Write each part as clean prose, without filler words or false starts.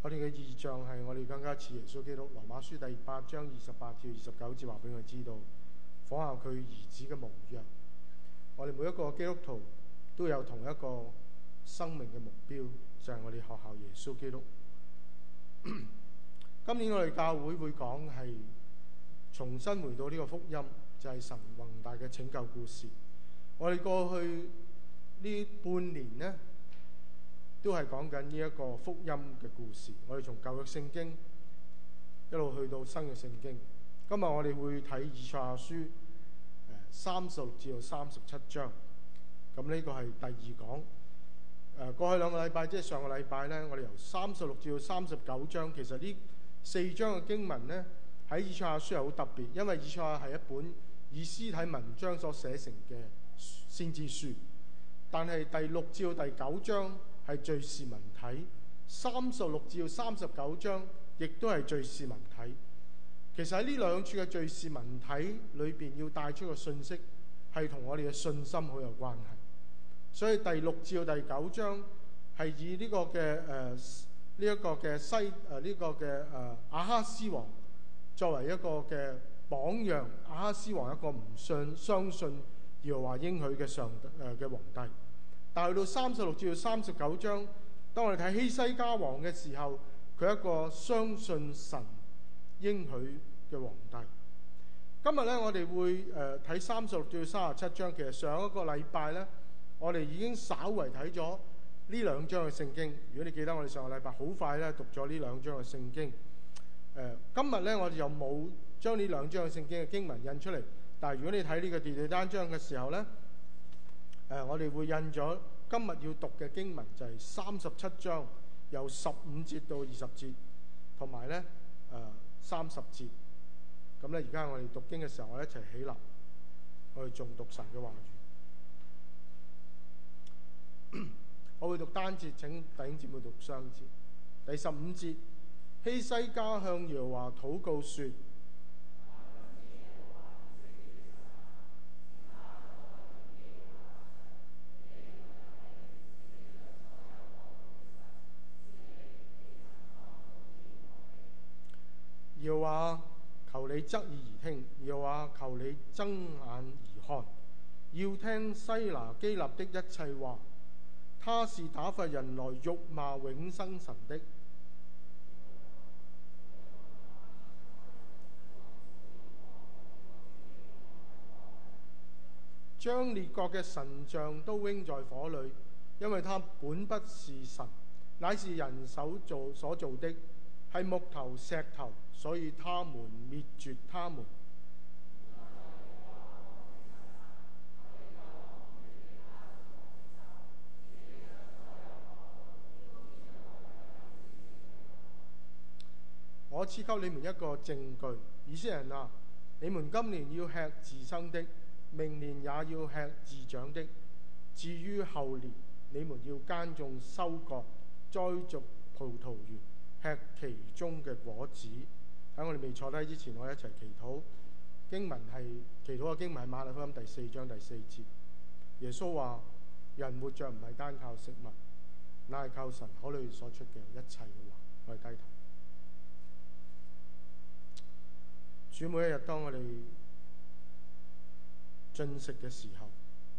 我哋嘅異象係我哋更加似耶穌基督。羅馬書第8章28至29節話俾我哋知道，仿效佢兒子嘅模樣。我哋每一個基督徒都有同一個生命嘅目標，就係我哋學效耶穌基督。今年我哋教會會講係重新回到呢個福音，就係神宏大嘅拯救故事。我哋過去呢半年呢，都係講緊呢一個福音嘅故事。我哋從舊約聖經一路去到新約聖經。今日我哋會睇以賽亞書36至到37章。咁呢個係第二講。過去2個禮拜，即係上個禮拜呢，我哋由36至到39章，其實呢4章嘅經文呢，喺以賽亞書係好特別，因為以賽亞係一本以屍體文章所寫成嘅先知書。但係第6至到第9章係敘事文體，36至到39章亦都係敘事文體。其實喺呢兩處嘅敘事文體裏邊，要帶出嘅信息係同我哋嘅信心好有關係。所以第6至到第9章係以呢個嘅亞哈斯王作為一個嘅榜樣。亞哈斯王一個唔相信耶和華應許嘅嘅皇帝。但係去到36至到39章，當我哋睇希西家王嘅時候，佢係一個相信神應許嘅皇帝。今日呢，我哋會睇36至到37章。其實上一個禮拜呢，我哋已經稍為睇咗呢兩章嘅聖經。如果你記得，我哋上個禮拜好快咧讀咗呢兩章嘅聖經。今日呢，我哋又冇將呢兩章嘅聖經嘅經文印出嚟。但係如果你睇呢個地對單章嘅時候呢，我哋會印咗今日要讀嘅經文，就係37章由15節到20節，同埋呢30節。咁呢，而家我哋讀經嘅時候，我哋一齊起立，我哋誦讀神嘅話語。我會讀單節，請弟兄姊妹讀雙節。第15節，希西家向耶和華禱告說：耶和華，求你側耳而聽；耶和華，求你睜眼而看，要聽西拿基立的一切話。他是打發人來辱罵永生神的，將列國嘅神像都扔在火裏，因為他本不是神，乃是人手所做的，係木頭石頭，所以他們滅絕他們。我賜給你們一個證據，以色列人啊，你們今年要吃自生的，明年也要吃自長的。至於後年，你們要耕種、收割、栽種葡萄園，吃其中嘅果子。喺我哋未坐低之前，我哋一齊祈禱。經文係祈禱嘅經文係馬太福音第4章第4節。耶穌話：人活着唔係單靠食物，乃係靠神口裏所出嘅一切嘅話。我哋低頭。主，每一日當我哋進食嘅時候，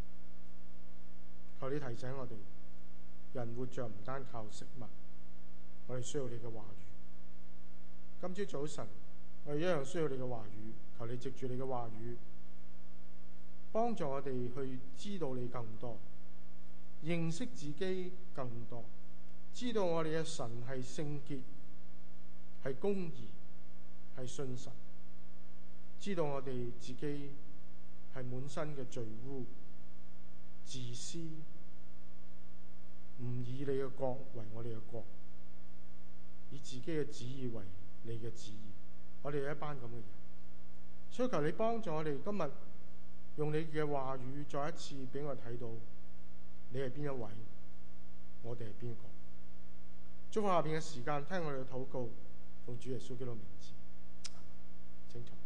求你提醒我哋，人活着唔單靠食物，我哋需要你嘅話語。今朝早晨，我哋一樣需要你嘅話語，求你藉住你嘅話語，幫助我哋去知道你更多，認識自己更多，知道我哋嘅神係聖潔，係公義，係信實。知道我哋自己係滿身嘅罪污、自私，唔以你嘅國為我哋嘅國，以自己嘅旨意為你嘅旨意。我哋係一班咁嘅人，所以求你幫助我哋今日用你嘅話語再一次俾我睇到你係邊一位，我哋係邊個。祝福下邊嘅時間，聽我哋嘅禱告，奉主耶穌基督名字。清楚。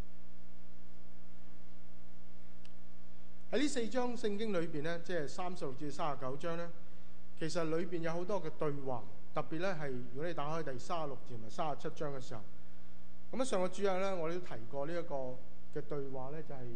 喺呢4章聖經裏邊呢，即係36至39章呢，其實裏邊有好多嘅對話， 特別咧係如果你打開第36節同埋37章嘅時候，咁啊上個主日咧我哋都提過呢一個嘅對話咧，就係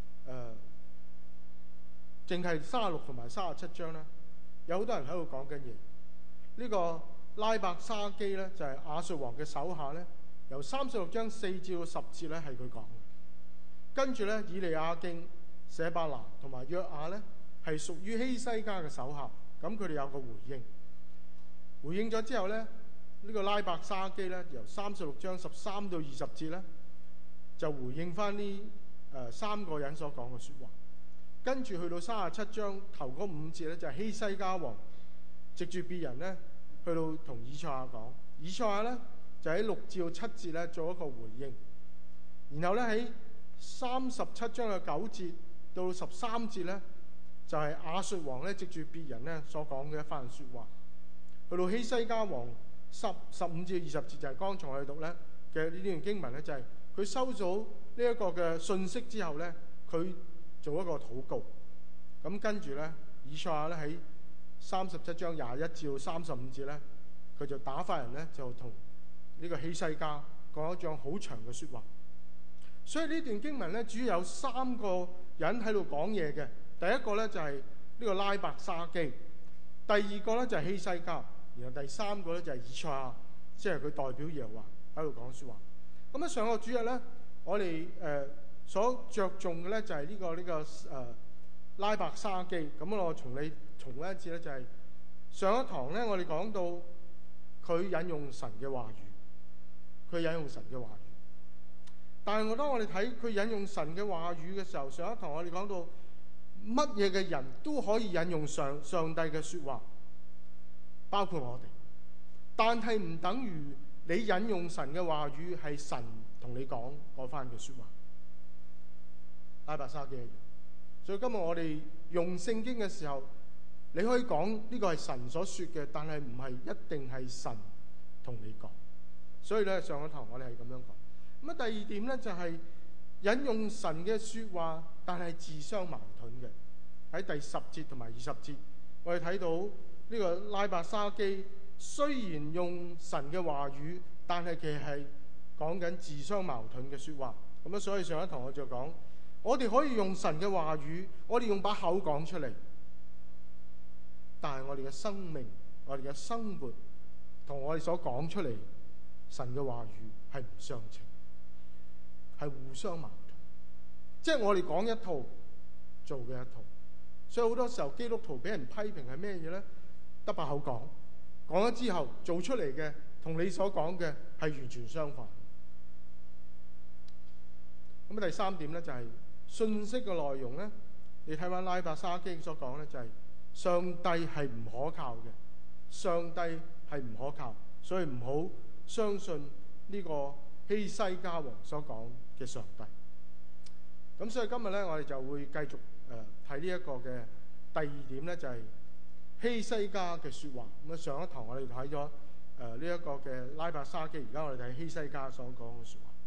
淨係36同埋37章咧，有好多人喺度講緊嘢。呢個拉伯沙基咧就係亞述王嘅手下咧，由36章4至到10節咧係佢講。跟住咧以利亞敬、舍伯拿同埋約亞咧係屬於希西家嘅手下，咁佢哋有個回應。回應咗之後咧，呢個拉伯沙基咧由36章13到20節咧就回應翻呢三個人所講嘅説話。跟住去到37章頭嗰5節咧就係希西家王藉住別人咧去到同以賽亞講，以賽亞咧就喺6至到7節咧做一個回應。然後咧喺37章嘅9節到13節咧就係亞述王咧藉住別人咧所講嘅一番説話。去到希西家王15至20節就係剛才我哋讀咧嘅呢段經文咧，就係佢收到呢一個嘅信息之後咧，佢做一個禱告。咁跟住咧，以賽亞咧喺37章21至到35節咧，佢就打發人咧就同呢個希西家講一張好長嘅説話。所以呢段經文咧，主要有3個人喺度講嘢嘅。第一個咧就係呢個拉伯沙基，第二個咧就係希西家，然後第三個咧就係以賽亞，即係佢代表耶和華喺度講説話。咁啊，上個主日咧，我哋所着重嘅咧就係呢個拉伯沙基。咁我重溫一次咧，就係上一堂咧，我哋講到佢引用神嘅話語，佢引用神嘅話語。但係當我哋睇佢引用神嘅話語嘅時候，上一堂我哋講到乜嘢嘅人都可以引用上帝嘅説話，包括我哋。但係唔等於你引用神嘅話語係神同你講嗰番嘅説話。拉伯沙基一樣。所以今日我哋用聖經嘅時候，你可以講呢個係神所說嘅，但係唔係一定係神同你講。所以咧，上一堂我哋係咁樣講。咁啊，第二點咧就係引用神嘅説話，但係自相矛盾嘅。喺第10節同埋20節，我哋睇到呢個拉伯沙基雖然用神嘅話語，但係其實係講緊自相矛盾嘅説話。咁啊，所以上一堂我就講，我哋可以用神嘅話語，我哋用把口講出嚟，但係我哋嘅生命、我哋嘅生活同我哋所講出嚟神嘅話語係唔相稱，係互相矛盾。即係我哋講一套，做嘅一套。所以好多時候基督徒俾人批評係咩嘢咧？得把口講，講咗之後做出嚟嘅同你所講嘅係完全相反。咁第三點咧就係信息嘅內容咧，你睇翻拉伯沙基所講咧，就係上帝係唔可靠嘅，上帝係唔可靠，所以唔好相信呢個希西家王所講嘅上帝。咁所以今日咧，我哋就會繼續睇呢一個嘅第二點咧，就係希西家嘅説話。咁啊，上一堂我哋睇咗呢一個嘅拉伯沙基，而家我哋睇希西家所講嘅説話。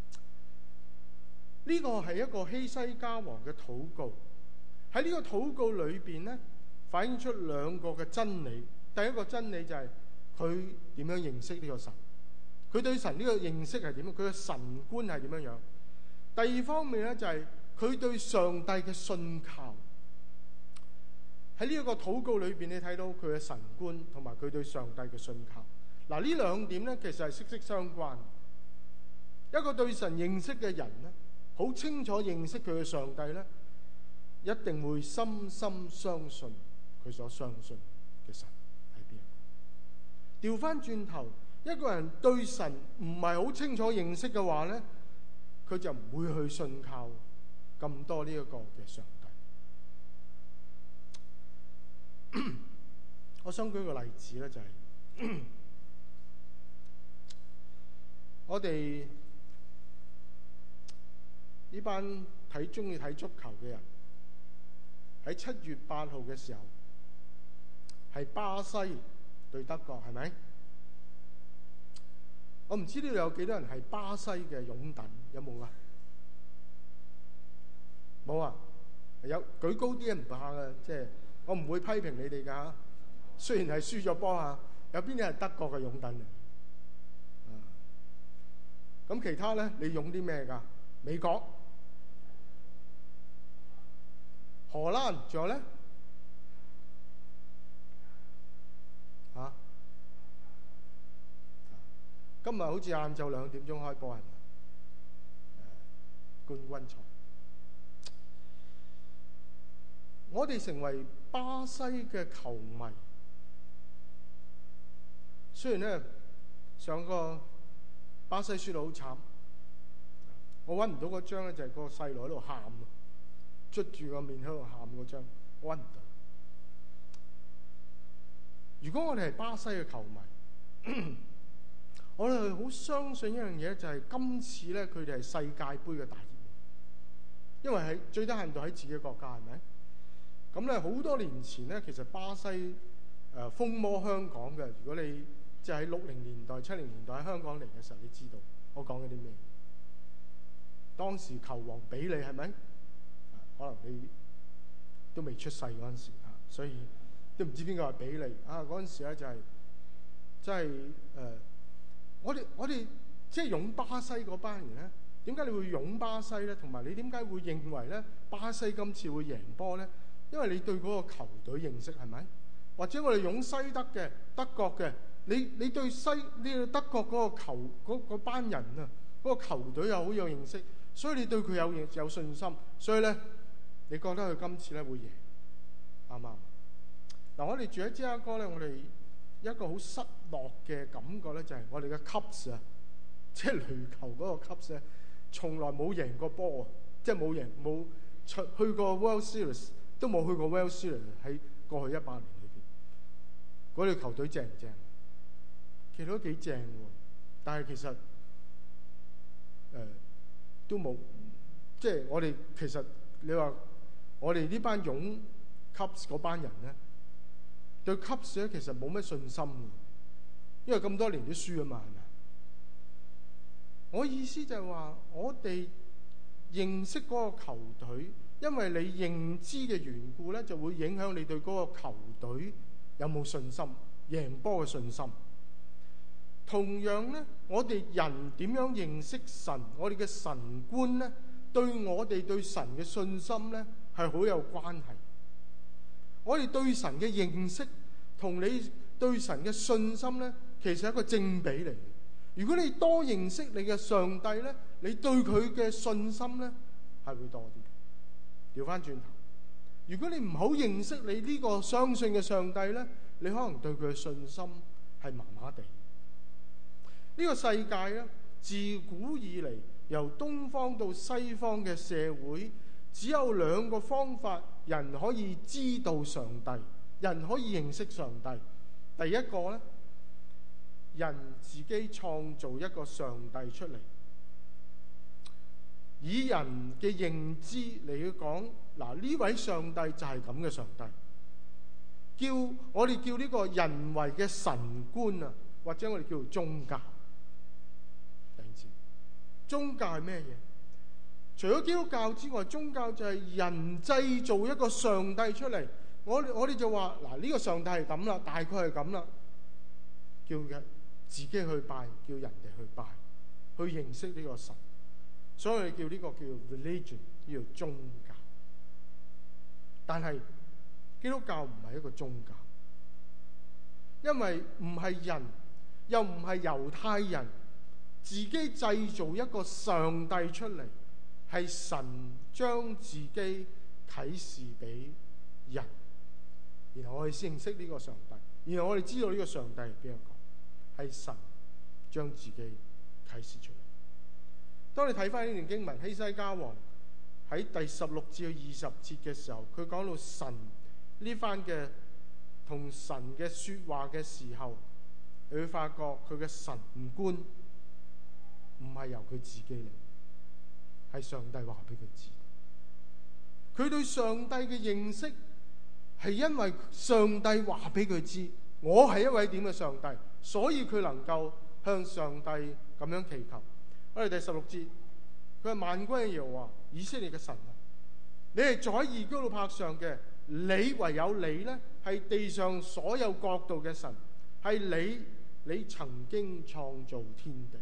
呢個係一個希西家王嘅禱告。喺呢個禱告裏邊咧，反映出2個嘅真理。第一個真理就係佢點樣認識呢個神，佢對神呢個認識係點樣，佢嘅神觀係點樣樣。第二方面咧就係佢對上帝嘅信靠。喺呢一個禱告裏邊，你睇到佢嘅神觀同埋佢對上帝嘅信靠。嗱，呢2點咧其實係息息相關。一個對神認識嘅人咧，好清楚認識佢嘅上帝咧，一定會深深相信佢所相信嘅神係邊一個。調翻轉頭，一個人對神唔係好清楚認識嘅話咧，佢就唔會去信靠咁多呢一個嘅上帝。我想舉個例子咧，就係我哋呢班中意睇足球嘅人，喺7月8號嘅時候係巴西對德國，係咪？我唔知呢度有幾多人係巴西嘅擁躉，有冇啊？冇啊？有，舉高啲唔怕嘅，即係我唔會批評你哋㗎。雖然係輸咗波啊， 有邊啲係德國嘅擁躉嚟？咁其他咧，你擁啲咩㗎？美國、荷蘭，仲有咧今日好似晏晝2點鐘開波係咪？冠軍賽。我哋成為巴西嘅球迷，雖然咧上個巴西輸到好慘，我揾唔到嗰張咧，就係個細路喺度喊，捽住個面喺度喊嗰張，我揾唔到。如果我哋係巴西嘅球迷，我哋好相信一樣嘢，就係今次咧佢哋係世界盃嘅大熱門，因為係最低限度喺自己國家，係咪？咁咧好多年前咧，其實巴西風魔香港嘅。如果你即係喺60年代、70年代喺香港嚟嘅時候，你知道我講緊啲咩？當時球王比利係咪？可能你都未出世嗰陣時所以都唔知邊個係比利嗰陣時咧就係真係我哋即係擁巴西嗰班人咧，點解你會擁巴西咧？同埋你點解會認為咧巴西今次會贏波咧？因為你對嗰個球隊認識係咪？或者我哋擁西德嘅德國嘅，你對呢個德國嗰個球嗰班人啊，嗰個球隊又好有認識，所以你對佢有信心，所以咧你覺得佢今次咧會贏，啱唔啱？嗱，我哋住喺芝加哥咧，我哋一個好失落嘅感覺咧，就係我哋嘅 Cubs 啊，即係壘球嗰個 Cubs 咧，從來冇贏過波啊，即係冇去過 World Series。都冇去過 World Series。喺過去100年裏邊，嗰隊球隊正唔正？其實都幾正喎，但係其實都冇，即係我哋其實你話我哋呢班擁 Cubs 嗰班人咧，對 Cubs 咧其實冇乜信心嘅，因為咁多年都輸啊嘛，係咪？我意思就係話，我哋認識嗰個球隊。因為你認知嘅緣故咧，就會影響你對嗰個球隊有冇信心、贏波嘅信心。同樣咧，我哋人點樣認識神？我哋嘅神觀咧，對我哋對神嘅信心咧，係好有關係。我哋對神嘅認識同你對神嘅信心咧，其實係一個正比嚟嘅。如果你多認識你嘅上帝咧，你對佢嘅信心咧係會多啲。調翻轉頭，如果你唔好認識你呢個相信嘅上帝咧，你可能對佢嘅信心係麻麻地。呢個世界咧，自古以嚟由東方到西方嘅社會，只有2個方法人可以知道上帝，人可以認識上帝。第一個咧，人自己創造一個上帝出嚟。以人嘅認知嚟去講，嗱，呢位上帝就係咁嘅上帝，我哋叫呢個人為嘅神觀啊，或者我哋叫做宗教。宗教係咩嘢？除咗基督教之外，宗教就係人製造一個上帝出嚟。我哋就話嗱，呢個上帝係咁啦，大概係咁啦，叫人自己去拜，叫人哋去拜，去認識呢個神。所以我哋叫呢個叫 religion， 叫做宗教。但係基督教唔係一個宗教，因為唔係人，又唔係猶太人自己製造一個上帝出嚟，係神將自己啟示俾人，然後我哋先認識呢個上帝，然後我哋知道呢個上帝係邊一個，係神將自己啟示出嚟。當你睇翻呢段經文，希西家王喺第16至20節嘅時候，佢講到神呢番嘅同神嘅說話嘅時候，你會發覺佢嘅神觀唔係由佢自己嚟，係上帝話俾佢知。佢對上帝嘅認識係因為上帝話俾佢知，我係一位點嘅上帝，所以佢能夠向上帝咁樣祈求。我哋第16節，佢係萬軍嘅耶和華以色列嘅神啊！你係坐喺異高路柏上嘅，你唯有你呢係地上所有國度嘅神， 係你曾經創造天地。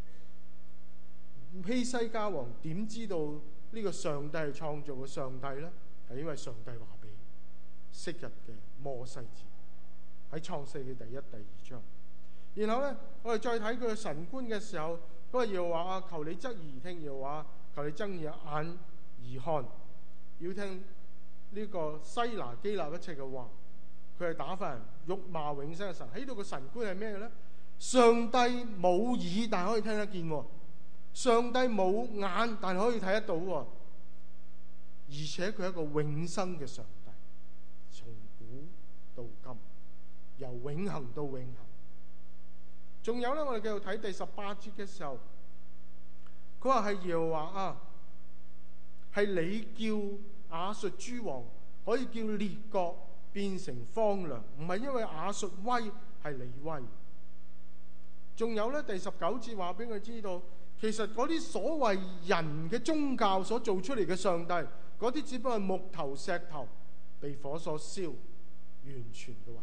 希西家王點知道呢個上帝係創造嘅上帝呢？係因為上帝話俾昔日嘅摩西知，喺創世記第1、第2章。然後呢，我哋再睇佢嘅神觀嘅時候，嗰個耶和華啊，求你側耳而聽，耶和華求你睜眼而看，要聽呢個西拿基立一切嘅話。佢係打發人辱罵永生嘅神。喺度個神觀係咩嘅呢？上帝冇耳，但係可以聽得見；上帝冇眼，但係可以睇得到；而且佢係一個永生嘅上帝，從古到今，由永恆到永恆。仲有呢，我哋繼續睇第18節嘅時候，佢話係耶和華啊，係你叫亞述諸王可以叫列國變成荒涼，唔係因為亞述威，係你威。仲有呢，第19節話俾佢知道，其實嗰啲所謂人嘅宗教所做出嚟嘅上帝，嗰啲只不過係木頭石頭被火所燒，完全嘅毀滅。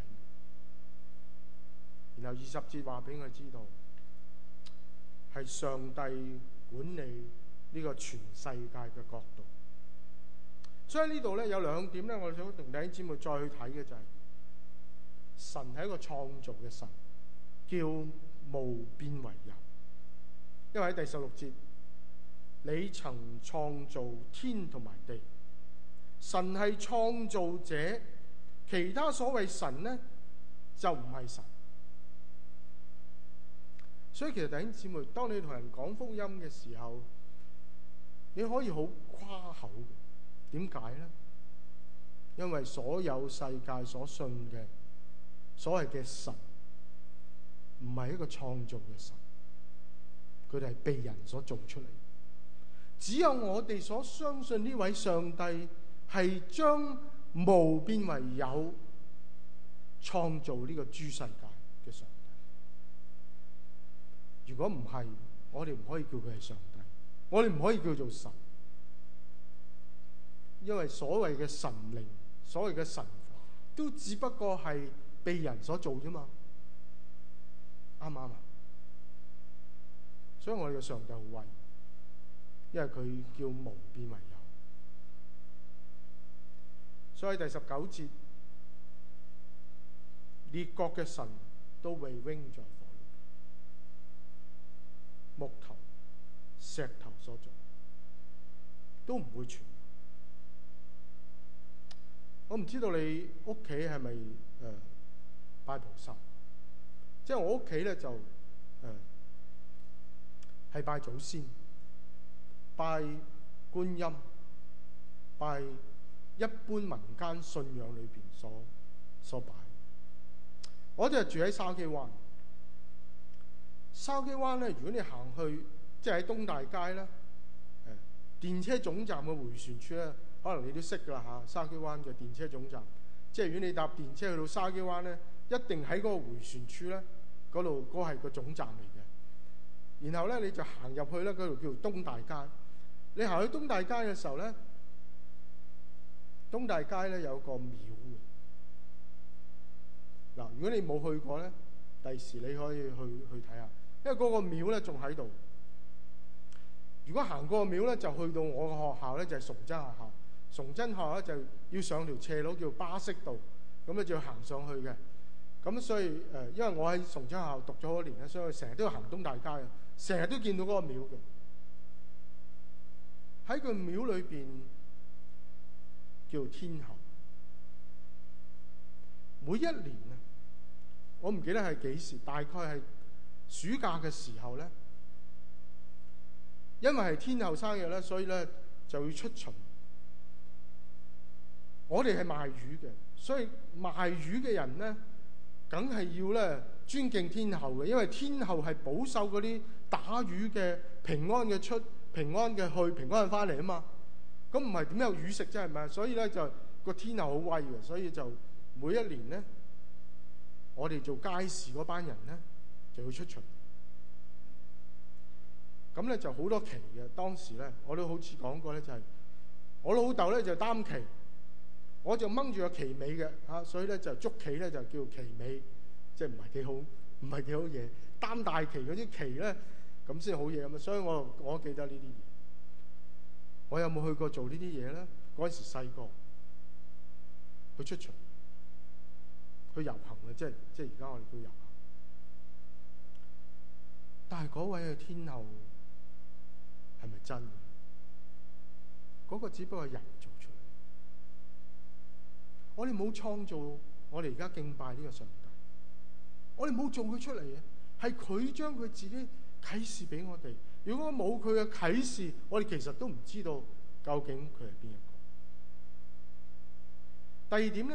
然後20節話俾佢知道，係上帝管理呢個全世界嘅角度。所以呢度咧有兩點咧，我哋想同弟兄姊妹再去睇嘅就係、神係一個創造嘅神，叫無變為有。因為喺第16節，你曾創造天同埋地，神係創造者，其他所謂神呢，就唔係神。所以其實弟兄姊妹，當你同人講福音嘅時候，你可以好誇口嘅。點解呢？因為所有世界所信嘅所謂嘅神，唔係一個創造嘅神，佢哋係被人所做出嚟。只有我哋所相信呢位上帝係將無變為有，創造呢個諸世界嘅上帝。如果唔係，我哋唔可以叫佢係上帝，我哋唔可以叫做神。因為所謂嘅神靈，所謂嘅神都只不過係被人所做啫嘛，啱唔啱啊？所以我哋嘅上帝好威，因為佢叫無變為有。所以第19節，列國嘅神都被扔在火裏，木頭、石頭所做，都唔會存。我唔知道你屋企係咪拜菩薩，即係我屋企咧就係拜祖先、拜觀音、拜一般民間信仰裏邊所拜。我哋係住喺筲箕灣。筲箕灣咧，如果你行去即係喺東大街咧，電車總站嘅迴旋處咧，可能你都識㗎啦嚇。筲箕灣嘅電車總站，即係如果你搭電車去到筲箕灣咧，一定喺嗰個迴旋處咧，嗰度嗰係個總站嚟嘅。然後咧你就行入去咧，嗰度叫做東大街。你行去東大街嘅時候咧，東大街咧有個廟嘅。嗱，如果你冇去過咧，第時你可以去睇下，因為嗰個廟咧仲喺度。如果行過個廟咧，就去到我嘅學校咧，就係崇真學校。崇真學校咧就要上條斜路叫巴色道，咁咧就要行上去嘅。咁所以因為我喺崇真學校讀咗好多年咧，所以成日都要行東大街嘅，成日都見到嗰個廟嘅。喺個廟裏邊叫天后。每一年啊，我唔記得係幾時，大概係暑假嘅時候咧，因為係天后生日咧，所以咧就要出巡。我哋係賣魚嘅，所以賣魚嘅人咧，梗係要咧尊敬天后嘅，因為天后係保守嗰啲打魚嘅平安嘅出、平安嘅去、平安翻嚟啊嘛。咁唔係點有魚食啫？係咪？所以咧就個天后好威嘅，所以就每一年咧，我哋做街市嗰班人咧就要出巡。咁咧就好多旗嘅。當時咧我都好似講過咧，就係我老豆咧就擔旗，我就掹住個旗尾嘅嚇，所以咧就捉旗咧就叫旗尾。 即係唔係幾好，唔係幾好嘢。擔大旗嗰啲旗咧，咁先好嘢咁啊！所以我記得呢啲嘢。我有冇去過做呢啲嘢咧？嗰陣時細個去出場，去遊行嘅，即係而家我哋叫遊行。但係嗰位嘅天后係咪真嘅？嗰個只不過係人做出嚟。我哋冇創造我哋而家敬拜呢個上帝，我哋冇做佢出嚟嘅，係佢將佢自己啟示俾我哋。如果冇佢嘅啟示，我哋其實都唔知道究竟佢係邊一個。第二點咧，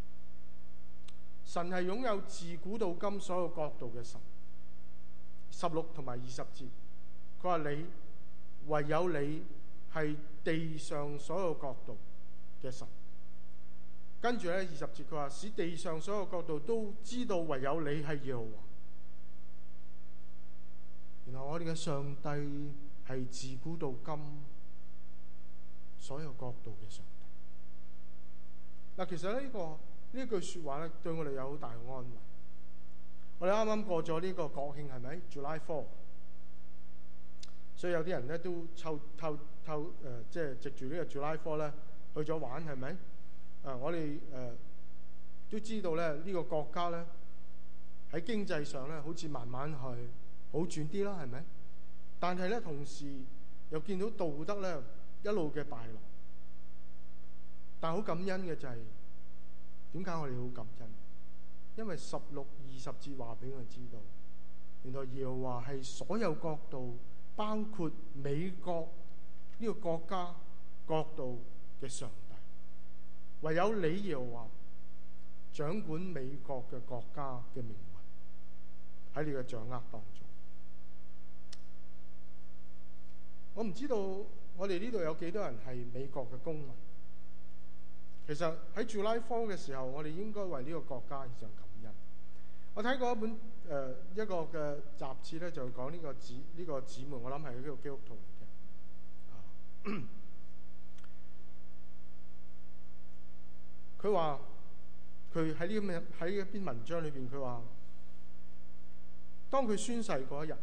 神係擁有自古到今所有國度嘅神。16同埋20節，佢話你唯有你係地上所有國度嘅神。跟住咧20節，佢話使地上所有國度都知道唯有你係耶和華。然後我哋嘅上帝係自古到今所有國度嘅上帝。嗱，其實咧呢句說話咧，對我哋有好大嘅安慰。我哋啱啱過咗呢個國慶，係咪 July 4？ 所以有啲人咧都即係藉住呢個 July 4咧去咗玩，係咪？我哋都知道咧，呢個國家咧喺經濟上咧好似慢慢去好轉啲啦，係咪？但係咧同時又見到道德咧一路嘅敗落。但係好感恩嘅就係點解我哋好感恩？因為16、20節話俾我哋知道，原來耶和華係所有國度，包括美國呢個國家國度嘅上帝。唯有你耶和華掌管美國嘅國家嘅命運，喺你嘅掌握當中。我唔知道我哋呢度有幾多人係美國嘅公民。其實喺 July 4嘅時候，我哋應該為呢個國家獻上感恩。我睇過一本一個嘅雜誌咧，就講呢個姊妹，我諗係呢個基督徒嚟嘅。佢話佢喺一篇文章裏邊，佢話當佢宣誓嗰一日，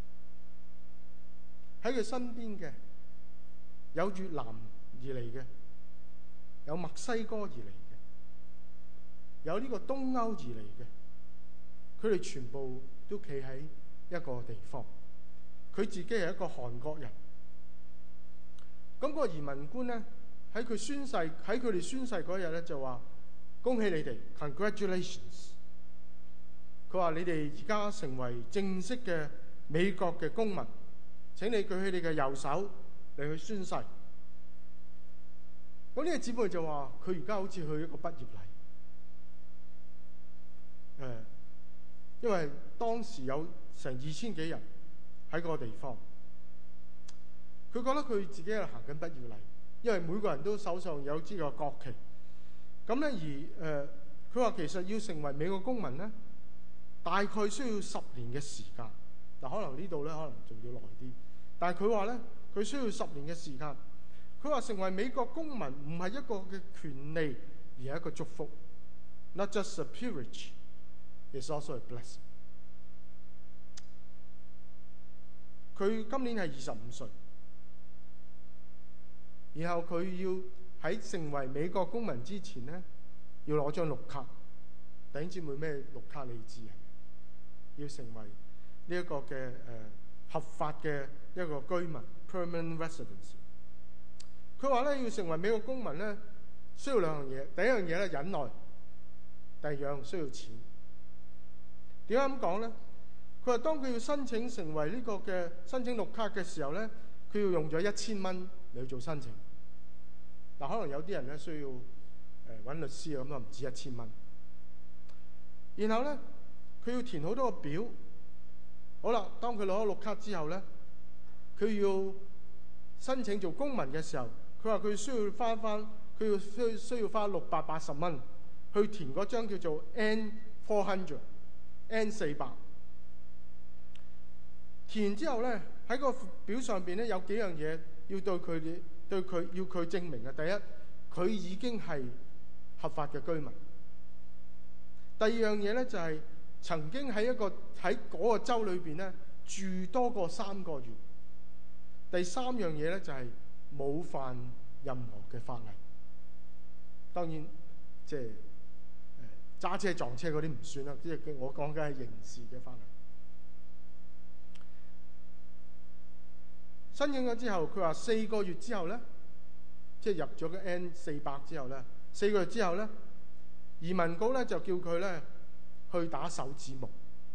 喺佢身邊嘅有越南而嚟嘅，有墨西哥而嚟嘅，有呢個東歐而嚟嘅，佢哋全部都企喺一個地方。佢自己係一個韓國人。咁個移民官咧喺佢哋宣誓嗰日咧就話：恭喜你哋 ，congratulations！ 佢話你哋而家成為正式嘅美國嘅公民，請你舉起你嘅右手嚟去宣誓。咁呢個姊妹就話：佢而家好似去一個畢業禮，因為當時有成2000幾人喺嗰個地方，佢覺得佢自己係行緊畢業禮，因為每個人都手上有支個國旗。咁咧佢話其實要成為美國公民咧，大概需要10年嘅時間。嗱，可能呢度咧可能仲要耐啲，但係佢話咧佢需要10年嘅時間。佢話成為美國公民唔係一個嘅權利，而係一個祝福。Not just a privilege, it's also a blessing。佢今年係25歲，然後佢要喺成為美國公民之前咧，要攞張綠卡。弟兄姊妹，咩綠卡你知啊？要成為呢一個嘅合法嘅一個居民 （permanent residence）。佢話咧要成為美國公民咧，需要2樣嘢。第一樣嘢咧忍耐，第二樣需要錢。點解咁講咧？佢話當佢要申請成為呢個嘅申請綠卡嘅時候咧，佢要用咗1000蚊嚟去做申請。嗱，可能有啲人咧需要揾律師咁啊，唔止1000蚊。然後咧，佢要填好多個表。好啦，當佢攞咗綠卡之後咧，佢要申請做公民嘅時候，佢話佢需要花680蚊去填嗰張叫做 N400。填完之後咧，喺個表上邊咧有幾樣嘢要要佢證明嘅。第一，佢已經係合法嘅居民。第二樣嘢咧就係曾經喺嗰個州裏邊咧住多過3個月。第三樣嘢咧就係冇犯任何嘅法例。當然即係揸車撞車嗰啲唔算啦，即係我講緊係刑事嘅法例。申請咗之後，佢話4個月之後咧，即係入咗個 N400之後咧，4個月之後咧，移民局咧就叫佢咧去打手指模。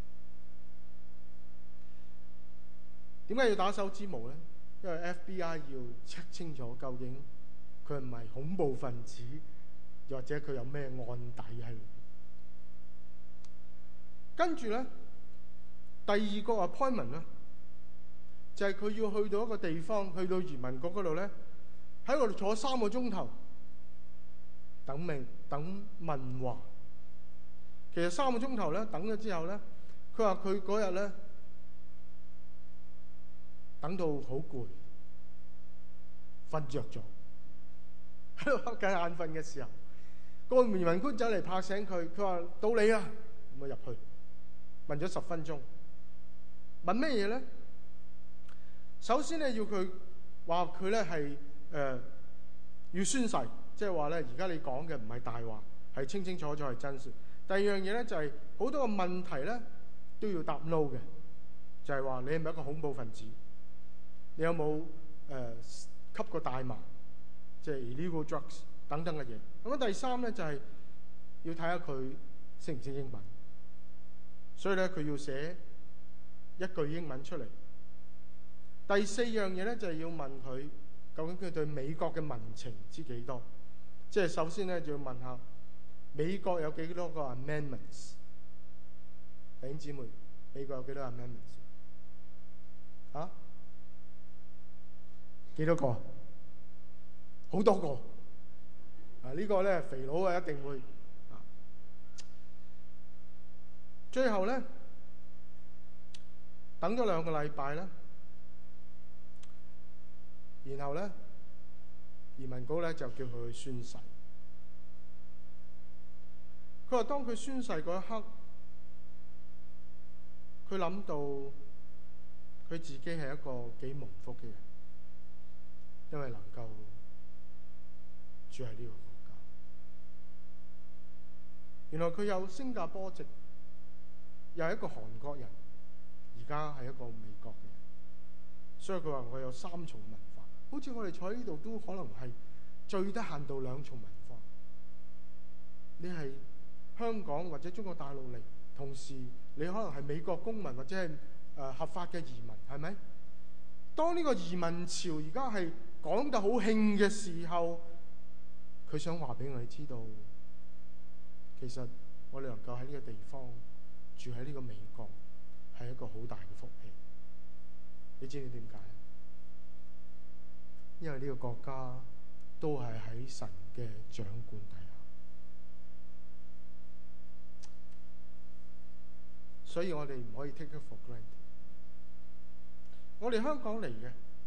點解要打手指模咧？因為 FBI 要 check 清楚究竟佢係唔係恐怖分子，或者佢有咩案底喺度。跟住咧，第二個 appointment 咧，就係佢要去到一個地方，去到移民局嗰度咧，喺嗰度坐3個鐘頭，等問話。其實3個鐘頭咧，等咗之後咧，佢話佢嗰日咧等到好攰，瞓着咗，喺度瞌緊眼瞓嘅時候，個移民官走嚟拍醒佢，佢話到你啦，咁啊入去問咗10分鐘，問咩嘢咧？首先咧要佢話佢咧係要宣誓，即係話咧而家你講嘅唔係大話，係清清楚楚係真實。第二樣嘢咧就係好多個問題咧都要答 no 嘅，就係話你係咪一個恐怖分子？你有冇吸過大麻，即係 illegal drugs 等等嘅嘢。咁第三咧就係要睇下佢識唔識英文，所以咧佢要寫一句英文出嚟。第4樣嘢咧就係要問佢究竟佢對美國嘅民情知幾多？即係首先咧就要問下美國有幾多個 amendments？ 弟兄姊妹，美國有幾多 amendments？ 嚇？幾多個？好多個。呢個咧肥佬啊一定會。最後咧等咗2個禮拜啦。然後咧，移民局咧就叫佢去宣誓。佢話當佢宣誓嗰一刻，佢諗到佢自己係一個幾蒙福嘅人，因為能夠住喺呢個國家。原來佢有新加坡籍，又係一個韓國人，而家係一個美國嘅人，所以佢話我有3重文化。好似我哋坐喺呢度都可能係最低限度2重文化。你係香港或者中國大陸嚟，同時你可能係美國公民或者係合法嘅移民，係咪？當呢個移民潮而家係講得好興嘅時候，佢想話俾我哋知道，其實我哋能夠喺呢個地方住喺呢個美國係一個好大嘅福氣。你知唔知點解？因為呢個國家都係喺神嘅掌管底下，所以我哋唔可以 take it for granted。我哋香港嚟嘅，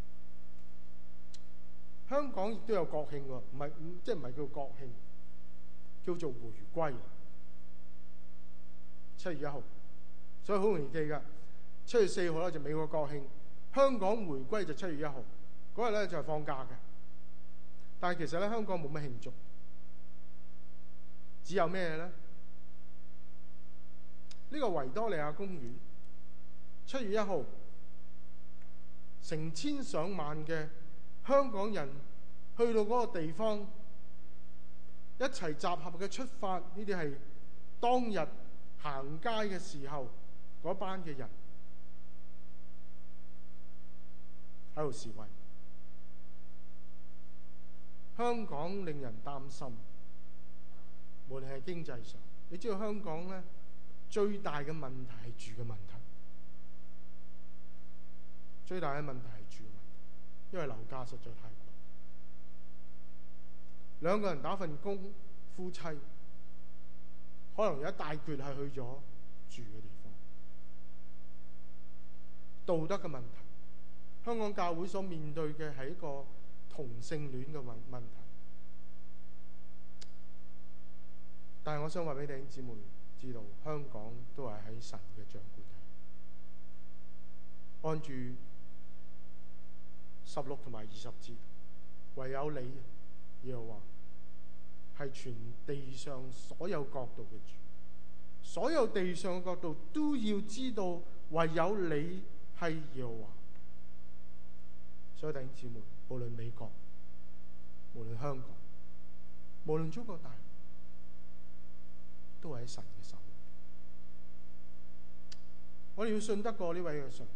香港亦都有國慶喎，唔係叫國慶，叫做回歸。7月1號，所以好容易記㗎。7月4號咧就美國國慶，香港回歸就7月1號。嗰日咧就係放假嘅，但係其實咧香港冇乜慶祝，只有咩咧？呢個維多利亞公園7月1號，成千上萬嘅香港人去到嗰個地方，一齊集合嘅出發，呢啲係當日行街嘅時候嗰班嘅人喺度示威。香港令人擔心，無論係經濟上，你知道香港咧最大嘅問題係住嘅問題，最大嘅問題係住嘅問題，因為樓價實在太貴。2個人打份工，夫妻可能有一大橛係去咗住嘅地方。道德嘅問題，香港教會所面對嘅係一個同性戀嘅問題，但係我想話俾弟兄姊妹， 知道香港都係喺神嘅掌管。按住16同埋20節，唯有你耶和華係全地上所有國度嘅主，所有地上嘅國度都要知道唯有你係耶和華。所以弟兄姊妹，無論美國，無論香港，無論中國大陸，都係喺神嘅手。我哋要信得過呢位嘅上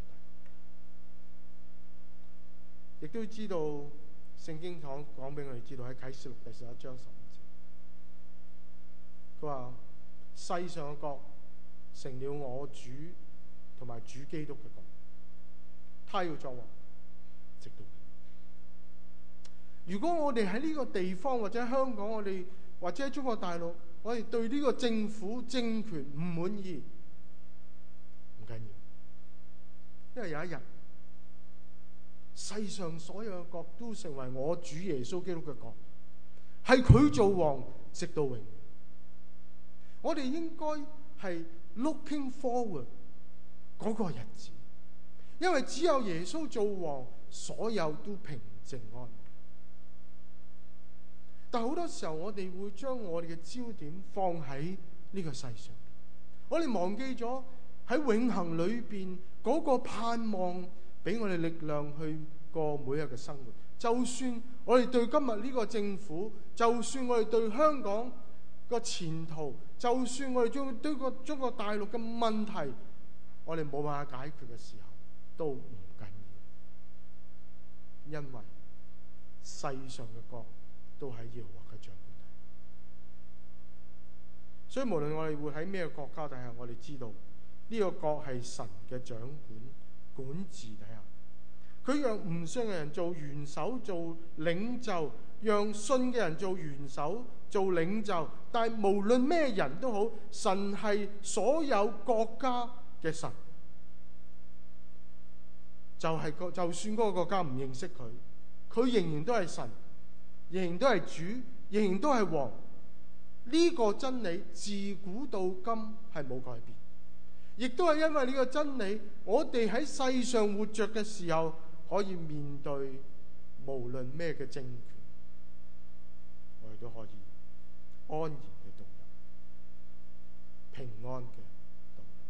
帝，亦都知道聖經講俾我哋知道，喺啟示錄第11章15節，佢話世上嘅國成了我主同埋主基督嘅國，他要作王直到永遠。如果我哋喺呢個地方或者香港，我哋或者喺中國大陸，我哋對呢個政府政權唔滿意，唔緊要，因為有一日世上所有嘅國都成為我主耶穌基督嘅國，係佢做王直到永遠。我哋應該係 looking forward 嗰個日子，因為只有耶穌做王，所有都平靜安。但好多時候，我哋會將我哋嘅焦點放喺呢個世上，我哋忘記咗喺永恆裏邊嗰個盼望，俾我哋力量去過每日嘅生活。就算我哋對今日呢個政府，就算我哋對香港個前途，就算我哋對個中國大陸嘅問題，我哋冇辦法解決嘅時候，都唔緊要，因為世上嘅國都喺耶和華嘅掌管底。所以無論我哋活喺咩國家底下，我哋知道呢個國係神嘅掌管治底下。佢讓唔信嘅人做元首、做領袖，讓信嘅人做元首、做領袖。但係無論咩人都好，神係所有國家嘅神。就算嗰個國家唔認識佢，佢仍然都係神，仍然都係主，仍然都係王。呢個真理自古到今係冇改變，亦都係因為呢個真理，我哋喺世上活着嘅時候，可以面對無論咩嘅政權，我哋都可以安然嘅度日，平安嘅度日。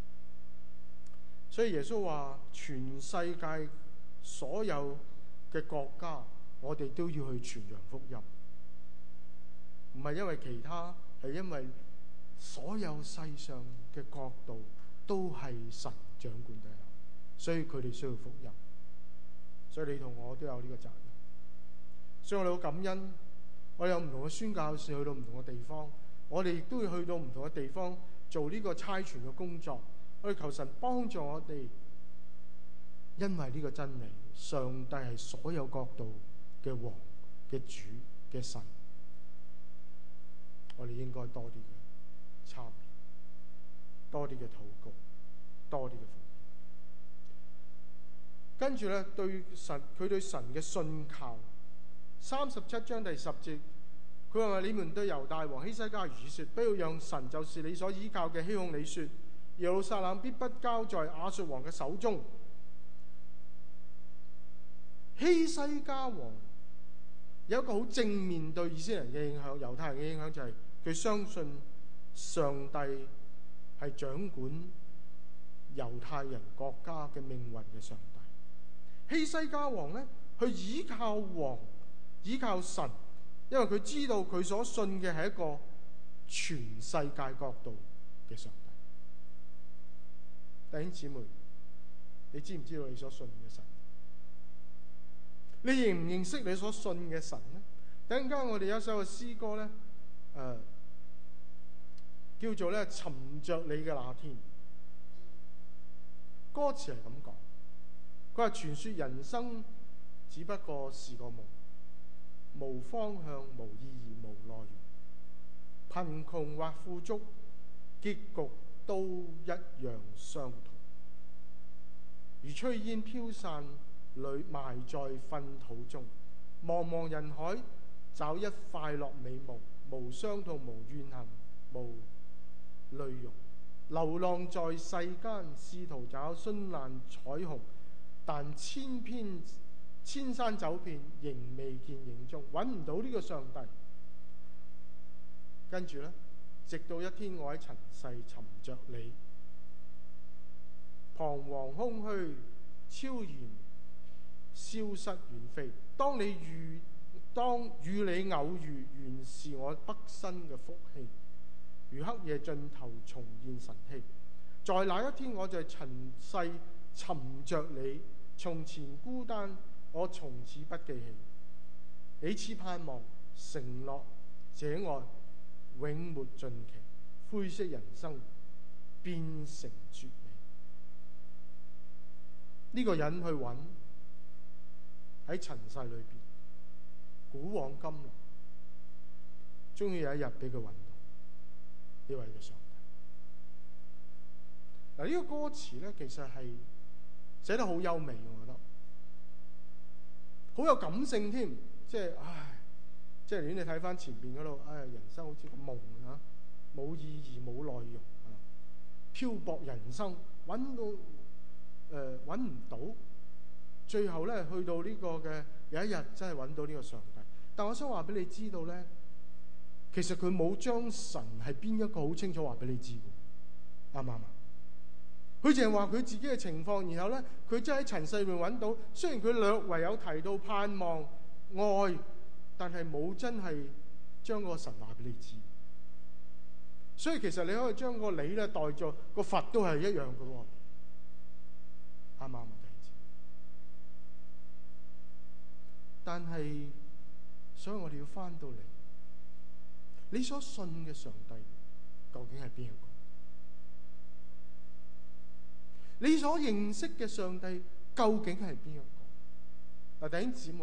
所以耶穌話，全世界所有嘅國家，我哋都要去傳揚福音，唔係因為其他，係因為所有世上嘅國度都係神掌管底下，所以佢哋需要福音。所以你同我都有呢個責任。所以我哋好感恩，我哋有唔同嘅宣教士去到唔同嘅地方，我哋亦都要去到唔同嘅地方做呢個差傳嘅工作。我哋求神幫助我哋，因為呢個真理，上帝係所有國度嘅王、嘅主、嘅神。我哋應該多啲嘅參與，多啲嘅禱告，多啲嘅服務。跟住咧，佢對神嘅信靠。37章第10節，佢話：你們對猶大王希西家如此說，不要讓神就是你所依靠嘅欺哄你說，耶路撒冷必不交在亞述王嘅手中。希西家王有一個好正面對以色列人嘅影響，猶太人嘅影響就係佢相信上帝係掌管猶太人國家嘅命運嘅上帝。希西家王呢，去倚靠王，倚靠神，因為佢知道佢所信嘅係一個全世界國度嘅上帝。弟兄姊妹，你知唔知道你所信嘅神？你認唔認識你所信嘅神呢？等陣間我哋有一首嘅詩歌呢，叫做咧尋着你嘅那天。歌詞係咁講。佢話：傳說人生只不過是個夢，無方向、無意義、無內容，貧窮或富足，結局都一樣相同。如炊煙飄散裏，埋在糞土中，茫茫人海找一快樂美夢，無傷痛、無怨恨、無淚容，流浪在世間，試圖找絢爛彩虹，但千山走遍，仍未見影蹤，揾唔到呢個上帝。跟住呢，直到一天我喺塵世尋着你，彷徨空虛，悄然消失遠飛。當與你偶遇，原是我畢生嘅福氣。如黑夜盡頭重現晨曦，在那一天我在塵世尋着你，從前孤單，我從此不記起。彼此盼望，承諾這愛永沒盡期，灰色人生變成絕美。呢個人去揾喺塵世裏邊，古往今來，終於有一日俾佢揾到呢位嘅上帝。嗱，呢個歌詞咧，其實係寫得好優美，我覺得好有感性添。即係即係你睇翻前邊嗰度，人生好似個夢啊，冇意義冇內容啊，漂泊人生揾唔到，最後咧去到呢個嘅有一日真係揾到呢個上帝。但我想話俾你知道咧，其實佢冇將神係邊一個好清楚話俾你知嘅，啱唔啱啊？佢淨係話佢自己嘅情況，然後咧佢真係喺塵世裏面揾到。雖然佢略為有提到盼望愛，但係冇真係將個神話俾你知。所以其實你可以將個你咧代作個佛都係一樣嘅喎，啱唔啱？但係，所以我哋要翻到嚟，你所信嘅上帝究竟係邊一個？你所認識嘅上帝究竟係邊一個？嗱，弟兄姊妹，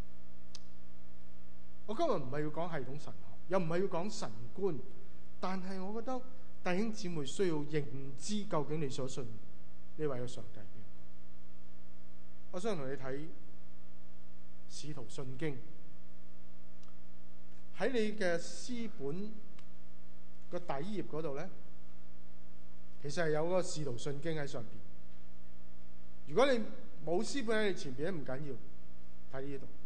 我今日唔係要講系統神學，又唔係要講神觀，但係我覺得弟兄姊妹需要認知究竟你所信呢位嘅上帝係邊一個？我想同你睇使徒信經，喺你嘅詩本個底頁嗰度咧，其實係有個使徒信經喺上邊。如果你冇詩本喺你前邊咧，唔緊要，睇呢度。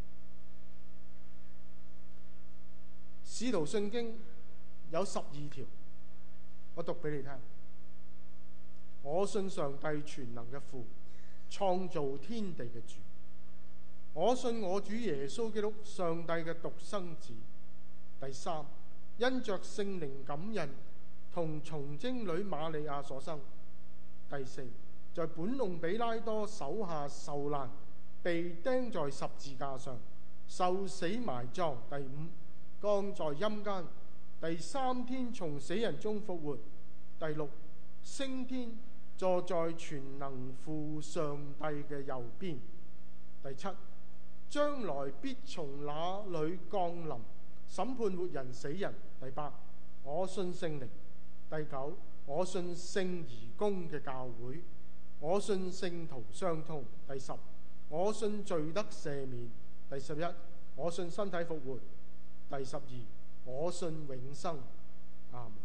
使徒信經有12條，我讀俾你聽。我信上帝全能嘅父，創造天地嘅主。我信我主耶穌基督，上帝嘅獨生子。第3，因着聖靈感孕，同從貞女瑪利亞所生。第4，在本弄比拉多手下受難，被釘在十字架上，受死埋葬。第5，降在陰間，第3天從死人中復活。第6，升天，坐在全能父上帝嘅右邊。第7，將來必從那裏降臨，審判活人死人。第8，我信聖靈。第9，我信聖而公嘅教會。我信聖徒相通。第10，我信罪得赦免。第11，我信身體復活。第12，我信永生。阿門。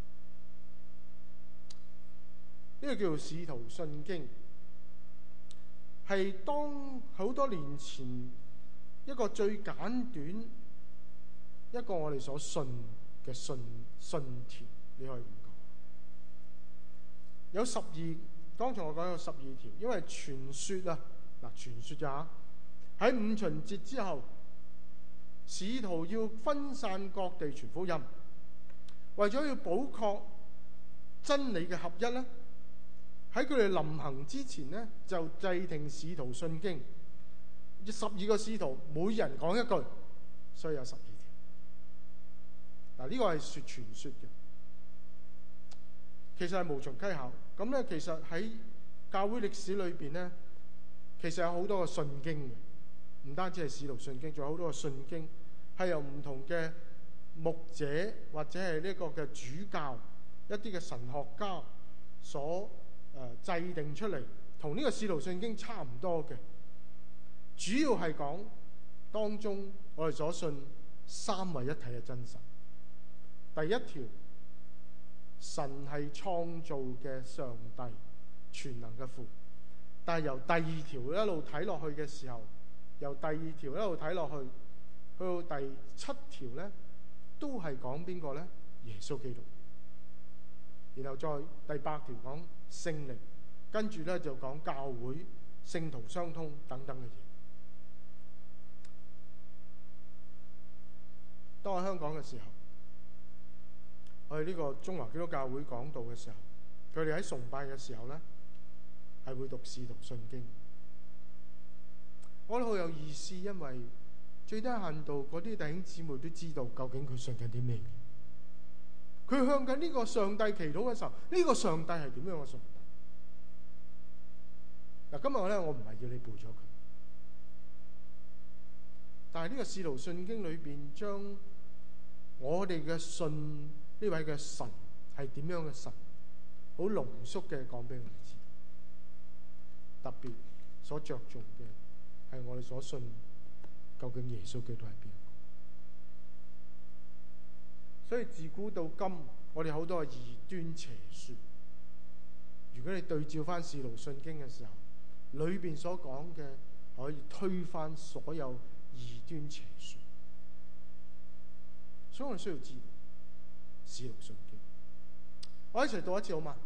呢個叫做使徒信經，係當好多年前一個最簡短一個我哋所信嘅信條，你可以咁講。有12，剛才我講有12條，因為傳說啊，傳說咋喺5旬節之後，使徒要分散各地傳福音，為咗要補確真理嘅合一咧。喺佢哋臨行之前呢，就制定使徒信經，12個使徒每人講一句，所以有12條。呢個係傳說嘅，其實係無從稽考。咁咧，其實喺教會歷史裏邊咧，其實有好多個信經嘅，唔單止係使徒信經，仲有好多個信經係由唔同嘅牧者或者係呢個嘅主教一啲嘅神學家所制定出嚟，同呢個使徒信經差唔多嘅，主要係講當中我哋所信三位一體嘅真神。第1條神係創造嘅上帝，全能嘅父。但係由第二條一路睇落去嘅時候，由第二條一路睇落去，去到第7條呢，都係講邊個呢？耶穌基督。然後再第8條講聖靈，跟住呢就講教會、聖徒相通等等嘅嘢。當我喺香港嘅時候，我哋呢個中華基督教會講道嘅時候，佢哋喺崇拜嘅時候呢，係會讀使徒信經。我覺得好有意思，因為最低限度嗰啲弟兄姊妹都知道究竟佢信緊啲咩。佢向緊呢個上帝祈禱嘅時候，呢個上帝係點樣嘅上帝？嗱，今日咧我唔係要你背咗佢，但係呢個使徒信經裏邊將我哋嘅信呢位嘅神係點樣嘅神，好濃縮嘅講俾我哋知。特別所着重嘅係我哋所信究竟耶穌基督係邊個？所以自古到今，我哋好多嘅異端邪說。如果你對照翻《使徒信經》嘅時候，裏邊所講嘅可以推翻所有異端邪說。所以我哋需要知道《使徒信經》。我一齊讀一次好嗎？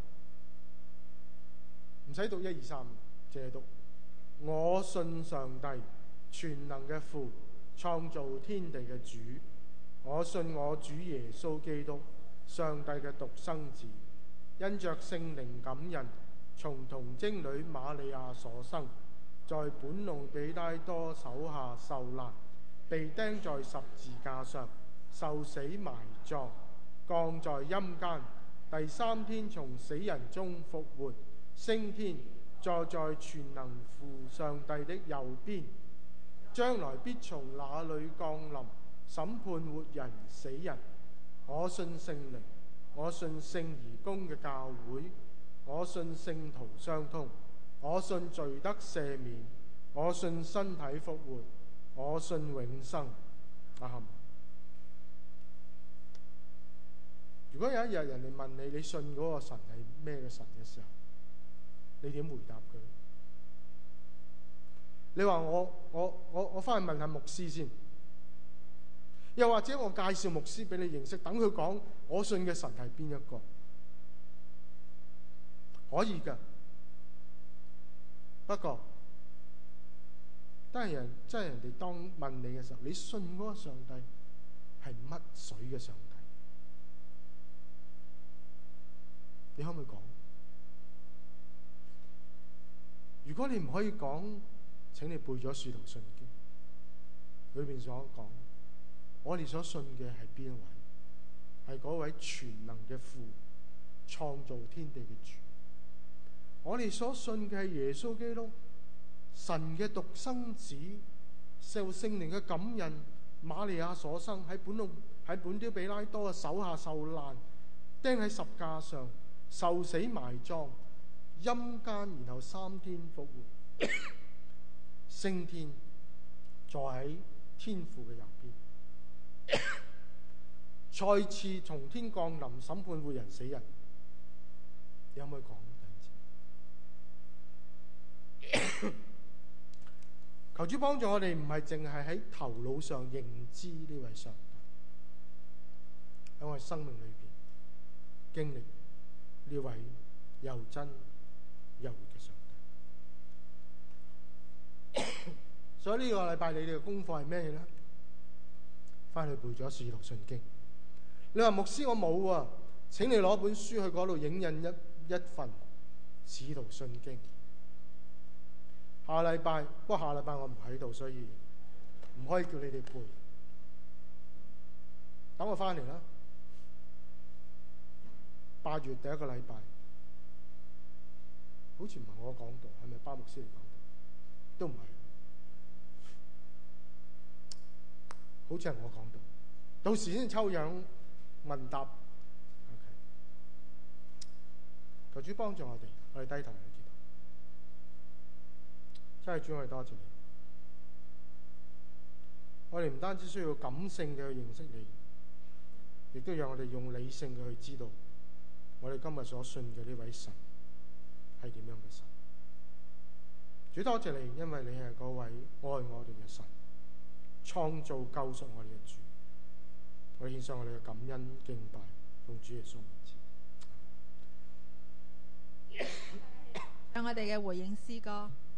唔使讀1、2、3，淨係讀我信上帝，全能嘅父，創造天地嘅主。我信我主耶穌基督，上帝嘅獨生子，因着聖靈感孕，從童貞女瑪利亞所生，在本弄彼拉多手下受難，被釘在十字架上，受死埋葬，降在陰間，第3天從死人中復活，升天，坐在全能父上帝的右邊，將來必從那裏降臨，審判活人死人。我信聖靈，我信聖而公嘅教會，我信聖徒相通，我信罪得赦免，我信身體復活，我信永生。阿們。如果有一日人哋問你，你信嗰個神係咩嘅神嘅時候，你點回答佢？你話我翻去問下牧師先。又或者我介紹牧師俾你認識，等佢講我信嘅神係邊一個，可以㗎。不過真係人哋當問你嘅時候，你信嗰個上帝係乜水嘅上帝？你可唔可以講？如果你唔可以講，請你背咗《使徒信經》裏邊所講。我哋所信嘅係邊一位？係嗰位全能嘅父，創造天地嘅主。我哋所信嘅係耶穌基督，神嘅獨生子，受聖靈嘅感孕，瑪利亞所生，喺本丟彼拉多嘅手下受難，釘喺十架上，受死埋葬，陰間，然後3天復活，升天，坐喺天父嘅右邊。再次從天降臨，審判活人死人。你可唔可以講？求主幫助我哋，唔係淨係喺頭腦上認知呢位上帝，喺我哋生命裏邊經歷呢位又真又活嘅上帝。所以呢個禮拜你哋嘅功課係咩呢？翻去背咗《使徒信經》。你話牧師我冇啊，請你攞本書去嗰度影印一份《使徒信經》。下禮拜，不過下禮拜我唔喺度，所以唔可以叫你哋背。等我翻嚟啦。8月第一個禮拜，好似唔係我講道，係咪巴牧師嚟講道？都唔係，好似係我講道。到時先抽樣問答。OK， 求主幫助我哋，我哋低頭嚟祈禱。真係主，我哋多謝你。我哋唔單止需要感性嘅去認識你，亦都讓我哋用理性嘅去知道我哋今日所信嘅呢位神係點樣嘅神。主多謝你，因為你係嗰位愛我哋嘅神，創造救贖我哋嘅主。我哋獻上我哋嘅感恩敬拜，奉主耶穌名字。 讓我哋嘅回應詩歌。